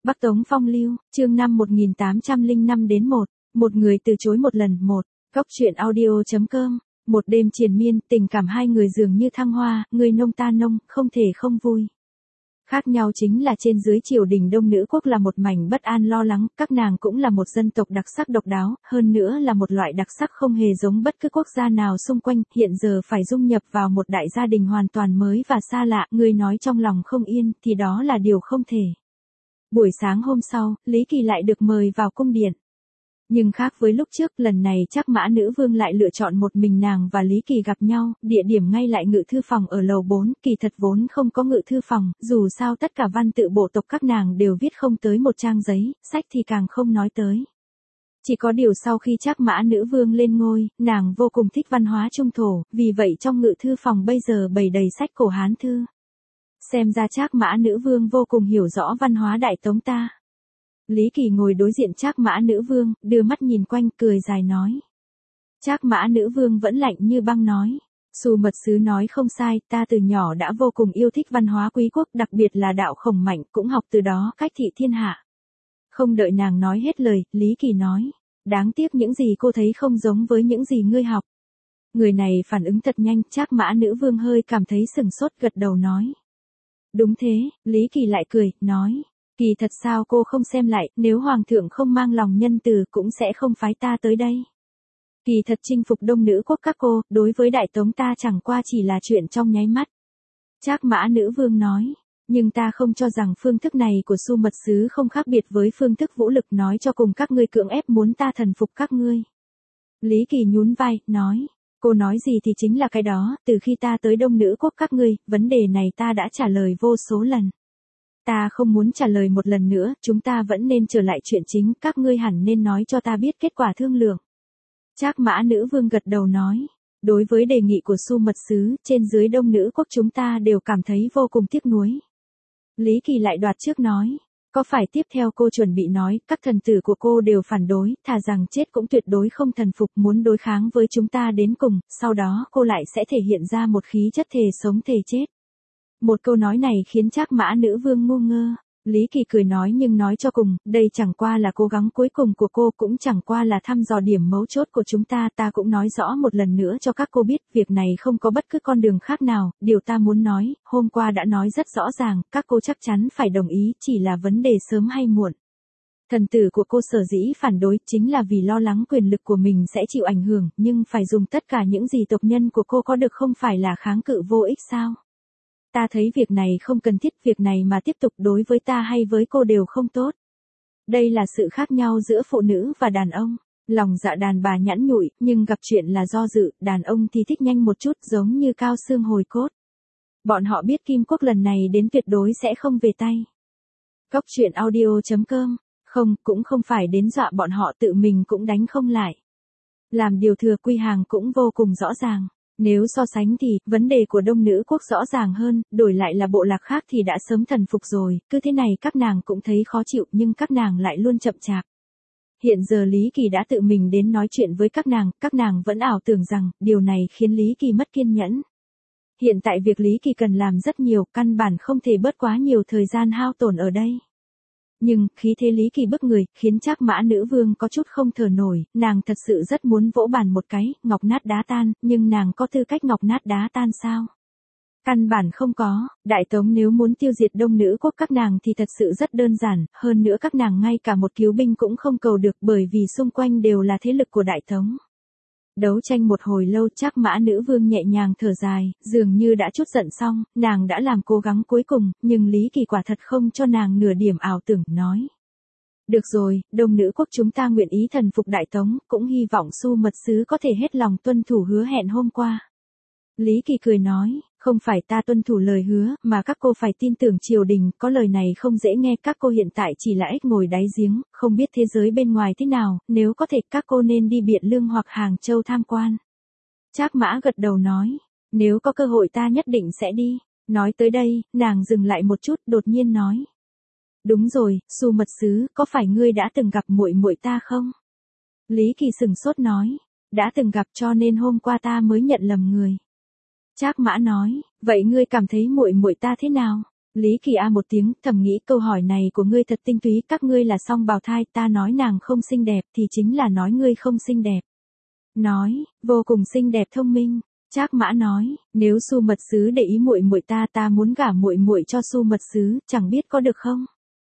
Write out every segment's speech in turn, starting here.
Bắc Tống Phong Lưu, chương 5 1805 đến 1, một người từ chối một lần. Góc truyện audio.com. Một đêm triền miên, tình cảm hai người dường như thăng hoa, người nông ta nông, không thể không vui. Khác nhau chính là trên dưới triều đình Đông Nữ quốc là một mảnh bất an lo lắng, các nàng cũng là một dân tộc đặc sắc độc đáo, hơn nữa là một loại đặc sắc không hề giống bất cứ quốc gia nào xung quanh, hiện giờ phải dung nhập vào một đại gia đình hoàn toàn mới và xa lạ, người nói trong lòng không yên, thì đó là điều không thể. Buổi sáng hôm sau, Lý Kỳ lại được mời vào cung điện. Nhưng khác với lúc trước, lần này Trác Mã Nữ Vương lại lựa chọn một mình nàng và Lý Kỳ gặp nhau, địa điểm ngay lại ngự thư phòng ở lầu 4, kỳ thật vốn không có ngự thư phòng, dù sao tất cả văn tự bộ tộc các nàng đều viết không tới một trang giấy, sách thì càng không nói tới. Chỉ có điều sau khi Trác Mã Nữ Vương lên ngôi, nàng vô cùng thích văn hóa trung thổ, vì vậy trong ngự thư phòng bây giờ bày đầy sách cổ Hán thư. Xem ra Trác Mã Nữ Vương vô cùng hiểu rõ văn hóa Đại Tống ta. Lý Kỳ ngồi đối diện Trác Mã Nữ Vương, đưa mắt nhìn quanh, cười dài nói. Trác Mã Nữ Vương vẫn lạnh như băng nói. Xu Mật Sứ nói không sai, ta từ nhỏ đã vô cùng yêu thích văn hóa quý quốc, đặc biệt là đạo Khổng Mạnh, cũng học từ đó cách thị thiên hạ. Không đợi nàng nói hết lời, Lý Kỳ nói. Đáng tiếc những gì cô thấy không giống với những gì ngươi học. Người này phản ứng thật nhanh, Trác Mã Nữ Vương hơi cảm thấy sừng sốt, gật đầu nói. Đúng thế, Lý Kỳ lại cười, nói. Kỳ thật sao cô không xem lại, nếu Hoàng thượng không mang lòng nhân từ cũng sẽ không phái ta tới đây. Kỳ thật chinh phục Đông Nữ quốc các cô, đối với Đại Tống ta chẳng qua chỉ là chuyện trong nháy mắt. Trác Mã Nữ Vương nói, nhưng ta không cho rằng phương thức này của Xu Mật Sứ không khác biệt với phương thức vũ lực, nói cho cùng các ngươi cưỡng ép muốn ta thần phục các ngươi. Lý Kỳ nhún vai, nói, cô nói gì thì chính là cái đó, từ khi ta tới Đông Nữ quốc các ngươi, vấn đề này ta đã trả lời vô số lần. Ta không muốn trả lời một lần nữa, chúng ta vẫn nên trở lại chuyện chính, các ngươi hẳn nên nói cho ta biết kết quả thương lượng. Trác Mã Nữ Vương gật đầu nói, đối với đề nghị của Xu Mật Sứ, trên dưới Đông Nữ quốc chúng ta đều cảm thấy vô cùng tiếc nuối. Lý Kỳ lại đoạt trước nói, có phải tiếp theo cô chuẩn bị nói, các thần tử của cô đều phản đối, thà rằng chết cũng tuyệt đối không thần phục, muốn đối kháng với chúng ta đến cùng, sau đó cô lại sẽ thể hiện ra một khí chất thề sống thề chết. Một câu nói này khiến Trác Mã Nữ Vương ngu ngơ. Lý Kỳ cười nói, nhưng nói cho cùng, đây chẳng qua là cố gắng cuối cùng của cô, cũng chẳng qua là thăm dò điểm mấu chốt của chúng ta. Ta cũng nói rõ một lần nữa cho các cô biết, việc này không có bất cứ con đường khác nào. Điều ta muốn nói, hôm qua đã nói rất rõ ràng, các cô chắc chắn phải đồng ý, chỉ là vấn đề sớm hay muộn. Thần tử của cô sở dĩ phản đối chính là vì lo lắng quyền lực của mình sẽ chịu ảnh hưởng, nhưng phải dùng tất cả những gì tộc nhân của cô có được không phải là kháng cự vô ích sao? Ta thấy việc này không cần thiết, việc này mà tiếp tục đối với ta hay với cô đều không tốt. Đây là sự khác nhau giữa phụ nữ và đàn ông. Lòng dạ đàn bà nhẵn nhụi, nhưng gặp chuyện là do dự, đàn ông thì thích nhanh một chút, giống như cao xương hồi cốt. Bọn họ biết Kim Quốc lần này đến tuyệt đối sẽ không về tay. Góc truyện audio.com. Không, cũng không phải đến dọa bọn họ, tự mình cũng đánh không lại. Làm điều thừa quy hàng cũng vô cùng rõ ràng. Nếu so sánh thì, vấn đề của Đông Nữ quốc rõ ràng hơn, đổi lại là bộ lạc khác thì đã sớm thần phục rồi, cứ thế này các nàng cũng thấy khó chịu nhưng các nàng lại luôn chậm chạp. Hiện giờ Lý Kỳ đã tự mình đến nói chuyện với các nàng vẫn ảo tưởng rằng, điều này khiến Lý Kỳ mất kiên nhẫn. Hiện tại việc Lý Kỳ cần làm rất nhiều, căn bản không thể bớt quá nhiều thời gian hao tổn ở đây. Nhưng, khí thế Lý Kỳ bức người, khiến Trác Mã Nữ Vương có chút không thở nổi, nàng thật sự rất muốn vỗ bàn một cái, ngọc nát đá tan, nhưng nàng có tư cách ngọc nát đá tan sao? Căn bản không có, Đại Tống nếu muốn tiêu diệt Đông Nữ quốc các nàng thì thật sự rất đơn giản, hơn nữa các nàng ngay cả một cứu binh cũng không cầu được bởi vì xung quanh đều là thế lực của Đại Tống. Đấu tranh một hồi lâu, Trác Mã Nữ Vương nhẹ nhàng thở dài, dường như đã chút giận xong, nàng đã làm cố gắng cuối cùng, nhưng Lý Kỳ quả thật không cho nàng nửa điểm ảo tưởng, nói. Được rồi, Đông Nữ quốc chúng ta nguyện ý thần phục Đại Tống, cũng hy vọng Xu Mật Sứ có thể hết lòng tuân thủ hứa hẹn hôm qua. Lý Kỳ cười nói, không phải ta tuân thủ lời hứa, mà các cô phải tin tưởng triều đình, có lời này không dễ nghe, các cô hiện tại chỉ là ếch ngồi đáy giếng, không biết thế giới bên ngoài thế nào, nếu có thể các cô nên đi Biện Lương hoặc Hàng Châu tham quan. Trác Mã gật đầu nói, nếu có cơ hội ta nhất định sẽ đi. Nói tới đây, nàng dừng lại một chút, đột nhiên nói. Đúng rồi, Xu Mật Sứ, có phải ngươi đã từng gặp muội muội ta không? Lý Kỳ sừng sốt nói, đã từng gặp cho nên hôm qua ta mới nhận lầm người. Trác Mã nói, vậy ngươi cảm thấy muội muội ta thế nào? Lý Kỳ a một tiếng, thầm nghĩ câu hỏi này của ngươi thật tinh túy, các ngươi là song bào thai, ta nói nàng không xinh đẹp thì chính là nói ngươi không xinh đẹp. Nói, vô cùng xinh đẹp thông minh. Trác Mã nói, nếu Su Mật Sứ để ý muội muội ta muốn gả muội muội cho Su Mật Sứ, chẳng biết có được không?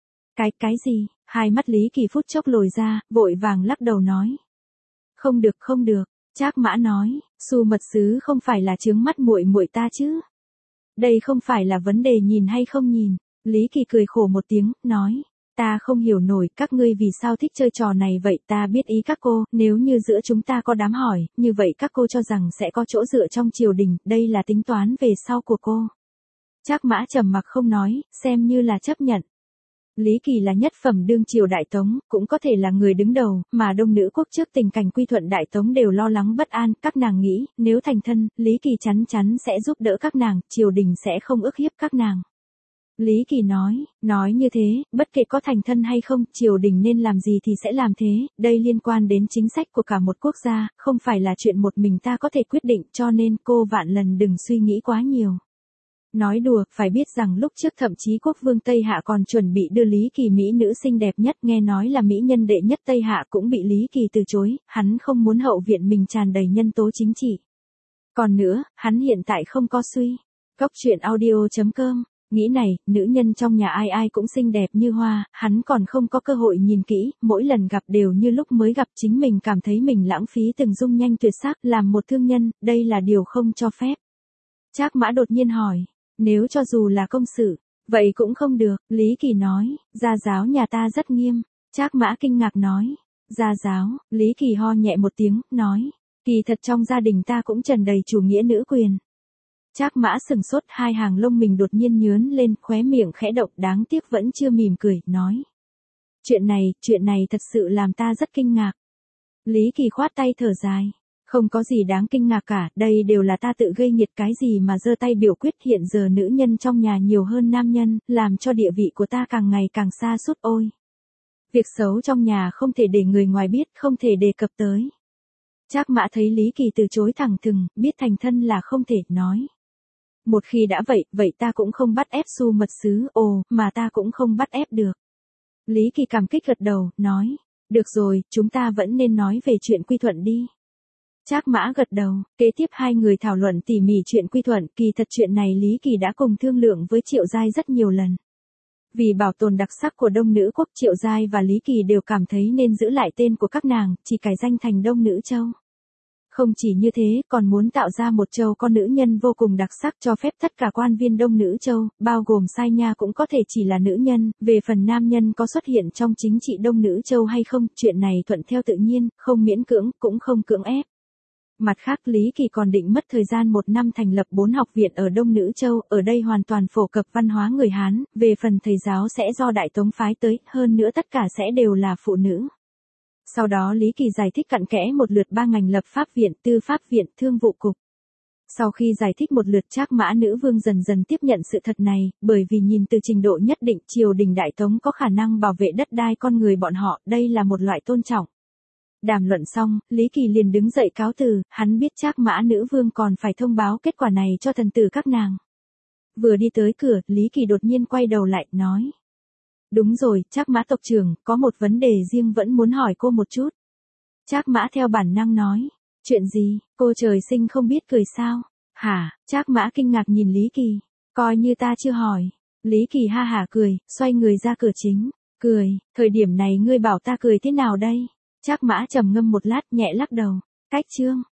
Cái gì? Hai mắt Lý Kỳ phút chốc lồi ra, vội vàng lắc đầu nói. Không được không được, Trác Mã nói, Su Mật Sứ không phải là chướng mắt muội muội ta chứ? Đây không phải là vấn đề nhìn hay không nhìn. Lý Kỳ cười khổ một tiếng, nói. Ta không hiểu nổi các ngươi vì sao thích chơi trò này vậy, ta biết ý các cô, nếu như giữa chúng ta có đám hỏi, như vậy các cô cho rằng sẽ có chỗ dựa trong triều đình, đây là tính toán về sau của cô. Trác Mã trầm mặc không nói, xem như là chấp nhận. Lý Kỳ là nhất phẩm đương triều Đại Tống, cũng có thể là người đứng đầu, mà đông nữ quốc trước tình cảnh quy thuận Đại Tống đều lo lắng bất an, các nàng nghĩ, nếu thành thân, Lý Kỳ chắn chắn sẽ giúp đỡ các nàng, triều đình sẽ không ức hiếp các nàng. Lý Kỳ nói như thế, bất kể có thành thân hay không, triều đình nên làm gì thì sẽ làm thế, đây liên quan đến chính sách của cả một quốc gia, không phải là chuyện một mình ta có thể quyết định, cho nên cô vạn lần đừng suy nghĩ quá nhiều. Nói đùa, phải biết rằng lúc trước thậm chí quốc vương Tây Hạ còn chuẩn bị đưa Lý Kỳ mỹ nữ xinh đẹp nhất, nghe nói là mỹ nhân đệ nhất Tây Hạ cũng bị Lý Kỳ từ chối, hắn không muốn hậu viện mình tràn đầy nhân tố chính trị. Còn nữa, hắn hiện tại không có suy. Cốc truyện audio.com, nghĩ này, nữ nhân trong nhà ai ai cũng xinh đẹp như hoa, hắn còn không có cơ hội nhìn kỹ, mỗi lần gặp đều như lúc mới gặp, chính mình cảm thấy mình lãng phí từng dung nhanh tuyệt sắc, làm một thương nhân, đây là điều không cho phép. Trác Mã đột nhiên hỏi. Nếu cho dù là công sự, vậy cũng không được, Lý Kỳ nói, gia giáo nhà ta rất nghiêm. Trác Mã kinh ngạc nói, gia giáo, Lý Kỳ ho nhẹ một tiếng, nói, kỳ thật trong gia đình ta cũng tràn đầy chủ nghĩa nữ quyền. Trác Mã sừng sốt, hai hàng lông mình đột nhiên nhướn lên, khóe miệng khẽ động, đáng tiếc vẫn chưa mỉm cười, nói. Chuyện này thật sự làm ta rất kinh ngạc. Lý Kỳ khoát tay thở dài. Không có gì đáng kinh ngạc cả, đây đều là ta tự gây nghiệt, cái gì mà giơ tay biểu quyết, hiện giờ nữ nhân trong nhà nhiều hơn nam nhân, làm cho địa vị của ta càng ngày càng xa sút ôi. Việc xấu trong nhà không thể để người ngoài biết, không thể đề cập tới. Trác Mã thấy Lý Kỳ từ chối thẳng thừng, biết thành thân là không thể, nói. Một khi đã vậy ta cũng không bắt ép Su Mật Sứ, mà ta cũng không bắt ép được. Lý Kỳ cảm kích gật đầu, nói. Được rồi, chúng ta vẫn nên nói về chuyện quy thuận đi. Trác Mã gật đầu, kế tiếp hai người thảo luận tỉ mỉ chuyện quy thuận, kỳ thật chuyện này Lý Kỳ đã cùng thương lượng với Triệu Giai rất nhiều lần. Vì bảo tồn đặc sắc của Đông Nữ Quốc, Triệu Giai và Lý Kỳ đều cảm thấy nên giữ lại tên của các nàng, chỉ cải danh thành Đông Nữ Châu. Không chỉ như thế, còn muốn tạo ra một châu con nữ nhân vô cùng đặc sắc, cho phép tất cả quan viên Đông Nữ Châu, bao gồm Sai Nha cũng có thể chỉ là nữ nhân, về phần nam nhân có xuất hiện trong chính trị Đông Nữ Châu hay không, chuyện này thuận theo tự nhiên, không miễn cưỡng, cũng không cưỡng ép. Mặt khác, Lý Kỳ còn định mất thời gian 1 năm thành lập 4 học viện ở Đông Nữ Châu, ở đây hoàn toàn phổ cập văn hóa người Hán, về phần thầy giáo sẽ do Đại Tống phái tới, hơn nữa tất cả sẽ đều là phụ nữ. Sau đó Lý Kỳ giải thích cặn kẽ một lượt 3 ngành lập pháp viện, tư pháp viện, thương vụ cục. Sau khi giải thích một lượt, Trác Mã nữ vương dần dần tiếp nhận sự thật này, bởi vì nhìn từ trình độ nhất định, triều đình Đại Tống có khả năng bảo vệ đất đai con người bọn họ, đây là một loại tôn trọng. Đàm luận xong, Lý Kỳ liền đứng dậy cáo từ, hắn biết Trác Mã nữ vương còn phải thông báo kết quả này cho thần tử các nàng. Vừa đi tới cửa, Lý Kỳ đột nhiên quay đầu lại, nói. Đúng rồi, Trác Mã tộc trưởng, có một vấn đề riêng vẫn muốn hỏi cô một chút. Trác Mã theo bản năng nói. Chuyện gì, cô trời sinh không biết cười sao? Hả? Trác Mã kinh ngạc nhìn Lý Kỳ. Coi như ta chưa hỏi. Lý Kỳ ha hả cười, xoay người ra cửa chính. Cười, thời điểm này ngươi bảo ta cười thế nào đây? Trác Mã trầm ngâm một lát, nhẹ lắc đầu. Cách chương.